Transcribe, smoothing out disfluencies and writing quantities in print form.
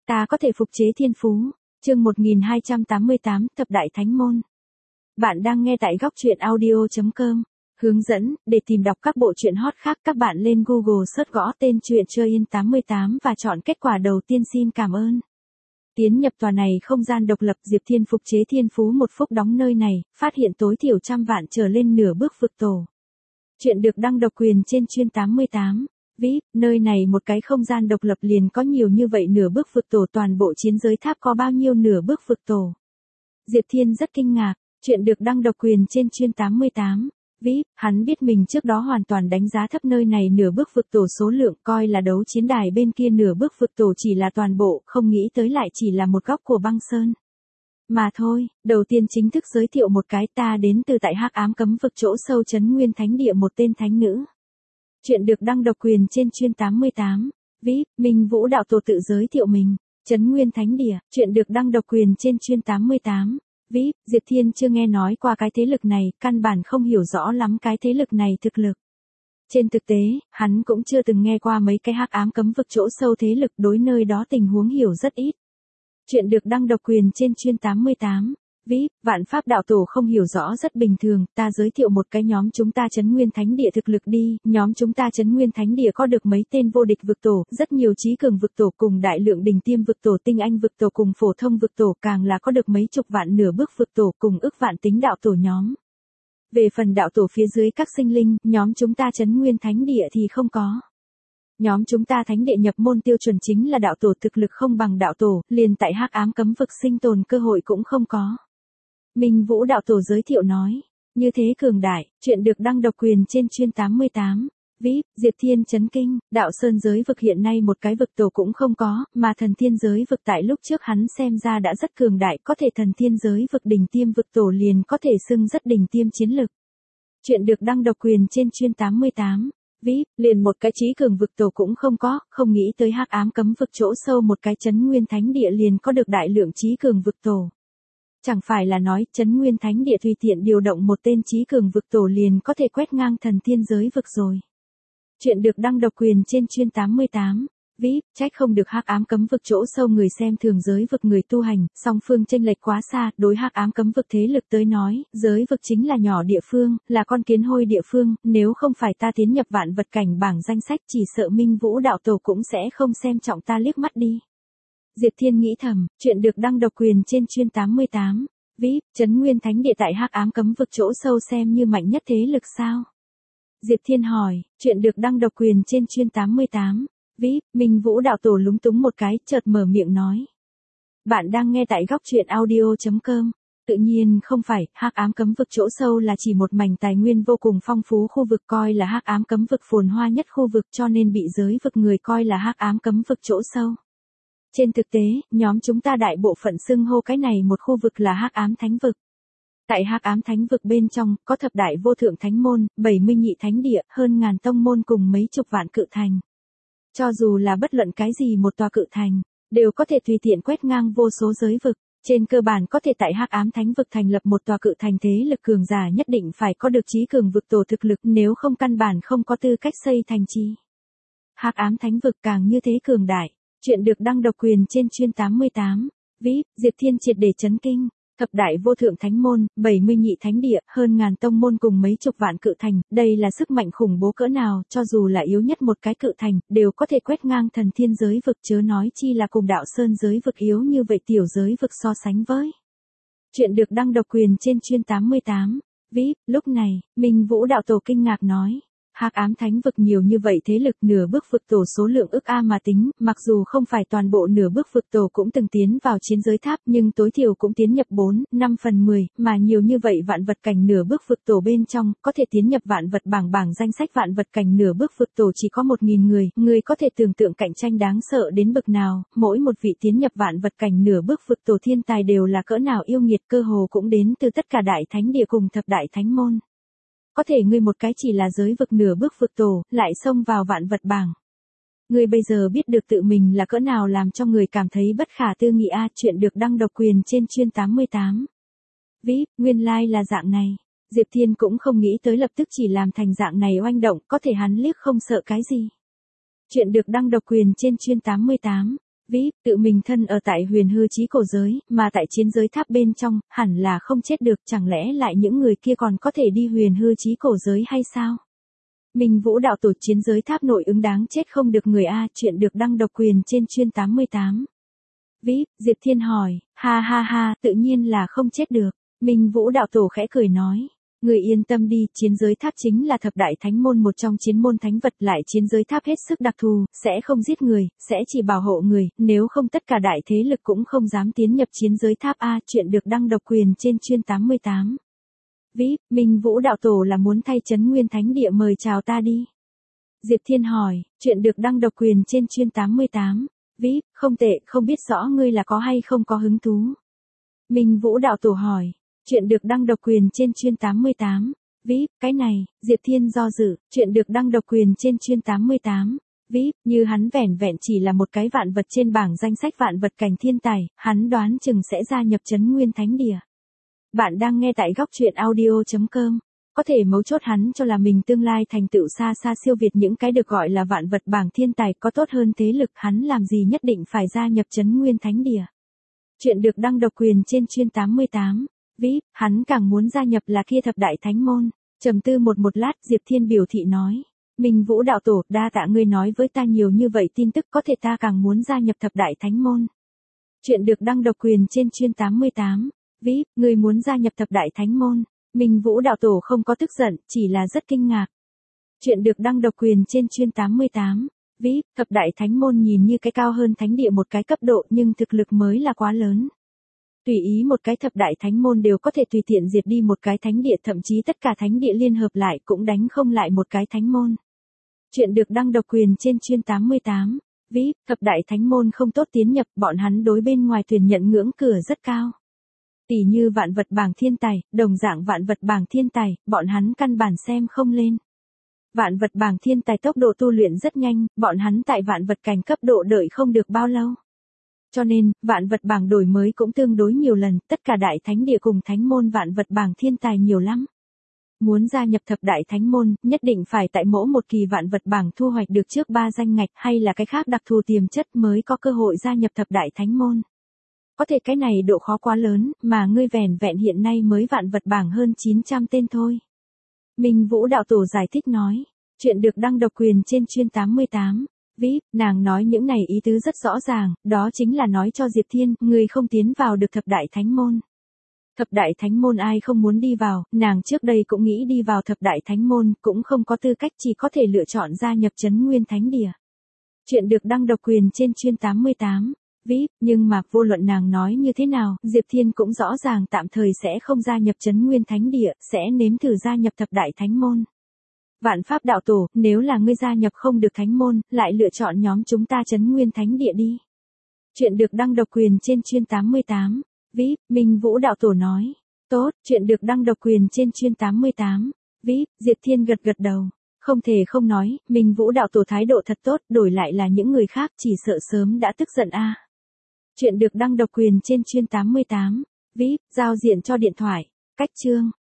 Ta có thể phục chế thiên phú. Chương 1288, Thập Đại Thánh Môn. Bạn đang nghe tại góc truyện audio.com. Hướng dẫn, để tìm đọc các bộ truyện hot khác các bạn lên Google search gõ tên truyện Chơi Yên 88 và chọn kết quả đầu tiên. Xin cảm ơn. Tiến nhập tòa này không gian độc lập, Diệp Thiên phục chế thiên phú một phút đóng nơi này, phát hiện tối thiểu trăm vạn trở lên nửa bước vực tổ. Chuyện được đăng độc quyền trên Chuyên 88. VIP, nơi này một cái không gian độc lập liền có nhiều như vậy nửa bước vực tổ, toàn bộ chiến giới tháp có bao nhiêu nửa bước vực tổ. Diệp Thiên rất kinh ngạc, chuyện được đăng độc quyền trên Chuyên 88. VIP, hắn biết mình trước đó hoàn toàn đánh giá thấp nơi này nửa bước vực tổ số lượng, coi là đấu chiến đài bên kia nửa bước vực tổ chỉ là toàn bộ, không nghĩ tới lại chỉ là một góc của băng sơn. Mà thôi, đầu tiên chính thức giới thiệu một cái, ta đến từ tại Hắc Ám Cấm Vực chỗ sâu Trấn Nguyên Thánh Địa, một tên thánh nữ. Chuyện được đăng độc quyền trên Chuyên 88. VIP, Minh Vũ đạo tổ tự giới thiệu mình. Trấn Nguyên Thánh Địa, chuyện được đăng độc quyền trên Chuyên 88. VIP, Diệp Thiên chưa nghe nói qua cái thế lực này, căn bản không hiểu rõ lắm cái thế lực này thực lực. Trên thực tế, hắn cũng chưa từng nghe qua mấy cái Hắc Ám Cấm Vực chỗ sâu thế lực, đối nơi đó tình huống hiểu rất ít. Chuyện được đăng độc quyền trên Chuyên 88. VIP, Vạn Pháp đạo tổ không hiểu rõ rất bình thường, ta giới thiệu một cái nhóm chúng ta Trấn Nguyên Thánh Địa thực lực đi, nhóm chúng ta Trấn Nguyên Thánh Địa có được mấy tên vô địch vực tổ, rất nhiều trí cường vực tổ cùng đại lượng đỉnh tiêm vực tổ, tinh anh vực tổ cùng phổ thông vực tổ, càng là có được mấy chục vạn nửa bước vực tổ cùng ức vạn tính đạo tổ nhóm. Về phần đạo tổ phía dưới các sinh linh, nhóm chúng ta Trấn Nguyên Thánh Địa thì không có. Nhóm chúng ta Thánh Địa nhập môn tiêu chuẩn chính là đạo tổ, thực lực không bằng đạo tổ, liền tại Hắc Ám Cấm Vực sinh tồn cơ hội cũng không có. Minh Vũ đạo tổ giới thiệu nói, như thế cường đại, chuyện được đăng độc quyền trên Chuyên 88. VIP, Diệp Thiên chấn kinh, đạo sơn giới vực hiện nay một cái vực tổ cũng không có, mà thần thiên giới vực tại lúc trước hắn xem ra đã rất cường đại, có thể thần thiên giới vực đỉnh tiêm vực tổ liền có thể xưng rất đỉnh tiêm chiến lực. Chuyện được đăng độc quyền trên Chuyên 88. VIP, liền một cái trí cường vực tổ cũng không có, không nghĩ tới Hắc Ám Cấm Vực chỗ sâu một cái Trấn Nguyên Thánh Địa liền có được đại lượng trí cường vực tổ. Chẳng phải là nói, Trấn Nguyên Thánh Địa tùy tiện điều động một tên trí cường vực tổ liền có thể quét ngang thần thiên giới vực rồi. Chuyện được đăng độc quyền trên Chuyên 88. VIP, trách không được Hắc Ám Cấm Vực chỗ sâu người xem thường giới vực người tu hành, song phương chênh lệch quá xa, đối Hắc Ám Cấm Vực thế lực tới nói, giới vực chính là nhỏ địa phương, là con kiến hôi địa phương, nếu không phải ta tiến nhập vạn vật cảnh bảng danh sách chỉ sợ Minh Vũ đạo tổ cũng sẽ không xem trọng ta liếc mắt đi. Diệp Thiên nghĩ thầm, chuyện được đăng độc quyền trên Chuyên 88. VIP, Trấn Nguyên Thánh Địa tại Hắc Ám Cấm Vực chỗ sâu xem như mạnh nhất thế lực sao? Diệp Thiên hỏi, chuyện được đăng độc quyền trên Chuyên 88. VIP, Minh Vũ đạo tổ lúng túng một cái, chợt mở miệng nói. Bạn đang nghe tại góc truyện audio.com. Tự nhiên không phải, Hắc Ám Cấm Vực chỗ sâu là chỉ một mảnh tài nguyên vô cùng phong phú khu vực, coi là Hắc Ám Cấm Vực phồn hoa nhất khu vực, cho nên bị giới vực người coi là Hắc Ám Cấm Vực chỗ sâu. Trên thực tế, nhóm chúng ta đại bộ phận xưng hô cái này một khu vực là Hắc Ám Thánh Vực. Tại Hắc Ám Thánh Vực bên trong, có thập đại vô thượng thánh môn, 70 nhị thánh địa, hơn ngàn tông môn cùng mấy chục vạn cự thành. Cho dù là bất luận cái gì một tòa cự thành, đều có thể tùy tiện quét ngang vô số giới vực. Trên cơ bản có thể tại Hắc Ám Thánh Vực thành lập một tòa cự thành, thế lực cường giả nhất định phải có được trí cường vực tổ thực lực, nếu không căn bản không có tư cách xây thành trì. Hắc Ám Thánh Vực càng như thế cường đại. Chuyện được đăng độc quyền trên Chuyên 88. VIP, Diệp Thiên triệt để chấn kinh. Thập đại vô thượng thánh môn, 70 nhị thánh địa, hơn ngàn tông môn cùng mấy chục vạn cự thành, đây là sức mạnh khủng bố cỡ nào, cho dù là yếu nhất một cái cự thành, đều có thể quét ngang thần thiên giới vực, chớ nói chi là cùng đạo sơn giới vực yếu như vậy tiểu giới vực so sánh với. Chuyện được đăng độc quyền trên Chuyên 88. VIP, lúc này, Minh Vũ đạo tổ kinh ngạc nói. Hắc Ám Thánh Vực nhiều như vậy thế lực, nửa bước vực tổ số lượng ức a mà tính, mặc dù không phải toàn bộ nửa bước vực tổ cũng từng tiến vào chiến giới tháp, nhưng tối thiểu cũng tiến nhập 4-5 phần 10, mà nhiều như vậy vạn vật cảnh nửa bước vực tổ bên trong, có thể tiến nhập vạn vật bảng danh sách vạn vật cảnh nửa bước vực tổ chỉ có 1000 người, người có thể tưởng tượng cạnh tranh đáng sợ đến bậc nào, mỗi một vị tiến nhập vạn vật cảnh nửa bước vực tổ thiên tài đều là cỡ nào yêu nghiệt, cơ hồ cũng đến từ tất cả đại thánh địa cùng thập đại thánh môn. Có thể ngươi một cái chỉ là giới vực nửa bước vực tổ, lại xông vào vạn vật bảng. Ngươi bây giờ biết được tự mình là cỡ nào làm cho người cảm thấy bất khả tư nghị a. Chuyện được đăng độc quyền trên Chuyên 88. VIP, nguyên lai là dạng này. Diệp Thiên cũng không nghĩ tới lập tức chỉ làm thành dạng này oanh động, có thể hắn liếc không sợ cái gì. Chuyện được đăng độc quyền trên Chuyên 88. VIP, tự mình thân ở tại huyền hư chí cổ giới, mà tại chiến giới tháp bên trong, hẳn là không chết được, chẳng lẽ lại những người kia còn có thể đi huyền hư chí cổ giới hay sao? Minh Vũ đạo tổ chiến giới tháp nội ứng đáng chết không được người A, chuyện được đăng độc quyền trên chuyên 88. VIP, Diệp Thiên hỏi, ha ha ha, tự nhiên là không chết được. Minh Vũ đạo tổ khẽ cười nói. Người yên tâm đi, chiến giới tháp chính là thập đại thánh môn một trong chiến môn thánh vật, lại chiến giới tháp hết sức đặc thù, sẽ không giết người, sẽ chỉ bảo hộ người, nếu không tất cả đại thế lực cũng không dám tiến nhập chiến giới tháp A, chuyện được đăng độc quyền trên chuyên 88. VIP, Minh Vũ đạo tổ là muốn thay Trấn Nguyên Thánh Địa mời chào ta đi. Diệp Thiên hỏi, chuyện được đăng độc quyền trên chuyên 88. VIP, không tệ, không biết rõ ngươi là có hay không có hứng thú. Minh Vũ đạo tổ hỏi. Chuyện được đăng độc quyền trên chuyên 88. VIP, cái này, Diệp Thiên do dự, chuyện được đăng độc quyền trên chuyên 88. VIP, như hắn vẻn vẹn chỉ là một cái vạn vật trên bảng danh sách vạn vật cảnh thiên tài, hắn đoán chừng sẽ gia nhập Trấn Nguyên Thánh Địa. Bạn đang nghe tại góc truyện audio.com. Có thể mấu chốt hắn cho là mình tương lai thành tựu xa xa siêu việt những cái được gọi là vạn vật bảng thiên tài, có tốt hơn thế lực, hắn làm gì nhất định phải gia nhập Trấn Nguyên Thánh Địa. Chuyện được đăng độc quyền trên chuyên 88. VIP, hắn càng muốn gia nhập là kia thập đại thánh môn. Trầm tư một lát, Diệp Thiên biểu thị nói. Minh Vũ đạo tổ, đa tạ ngươi nói với ta nhiều như vậy tin tức, có thể ta càng muốn gia nhập thập đại thánh môn. Chuyện được đăng độc quyền trên chuyên 88. VIP, ngươi muốn gia nhập thập đại thánh môn. Minh Vũ đạo tổ không có tức giận, chỉ là rất kinh ngạc. Chuyện được đăng độc quyền trên chuyên 88. VIP, thập đại thánh môn nhìn như cái cao hơn thánh địa một cái cấp độ, nhưng thực lực mới là quá lớn. Tùy ý một cái thập đại thánh môn đều có thể tùy tiện diệt đi một cái thánh địa, thậm chí tất cả thánh địa liên hợp lại cũng đánh không lại một cái thánh môn. Chuyện được đăng độc quyền trên chuyên 88. VIP, thập đại thánh môn không tốt tiến nhập, bọn hắn đối bên ngoài tuyển nhận ngưỡng cửa rất cao. Tỷ như vạn vật bảng thiên tài, đồng dạng vạn vật bảng thiên tài, bọn hắn căn bản xem không lên. Vạn vật bảng thiên tài tốc độ tu luyện rất nhanh, bọn hắn tại vạn vật cảnh cấp độ đợi không được bao lâu. Cho nên, vạn vật bảng đổi mới cũng tương đối nhiều lần, tất cả đại thánh địa cùng thánh môn vạn vật bảng thiên tài nhiều lắm. Muốn gia nhập thập đại thánh môn, nhất định phải tại mỗi một kỳ vạn vật bảng thu hoạch được trước 3 danh ngạch, hay là cái khác đặc thù tiềm chất mới có cơ hội gia nhập thập đại thánh môn. Có thể cái này độ khó quá lớn, mà ngươi vẻn vẹn hiện nay mới vạn vật bảng hơn 900 tên thôi. Minh Vũ đạo tổ giải thích nói. Chuyện được đăng độc quyền trên chuyên 88. VIP, nàng nói những này ý tứ rất rõ ràng, đó chính là nói cho Diệp Thiên, người không tiến vào được thập đại thánh môn. Thập đại thánh môn ai không muốn đi vào, nàng trước đây cũng nghĩ đi vào thập đại thánh môn, cũng không có tư cách, chỉ có thể lựa chọn gia nhập Trấn Nguyên Thánh Địa. Chuyện được đăng độc quyền trên chuyên 88. VIP, nhưng mà vô luận nàng nói như thế nào, Diệp Thiên cũng rõ ràng tạm thời sẽ không gia nhập Trấn Nguyên Thánh Địa, sẽ nếm thử gia nhập thập đại thánh môn. Vạn Pháp đạo tổ, nếu là ngươi gia nhập không được thánh môn, lại lựa chọn nhóm chúng ta Trấn Nguyên Thánh Địa đi. Chuyện được đăng độc quyền trên chuyên 88. VIP, Minh Vũ đạo tổ nói. Tốt, chuyện được đăng độc quyền trên chuyên 88. VIP, Diệp Thiên gật gật đầu. Không thể không nói, Minh Vũ đạo tổ thái độ thật tốt, đổi lại là những người khác chỉ sợ sớm đã tức giận a. Chuyện được đăng độc quyền trên chuyên 88. VIP, giao diện cho điện thoại. Cách chương.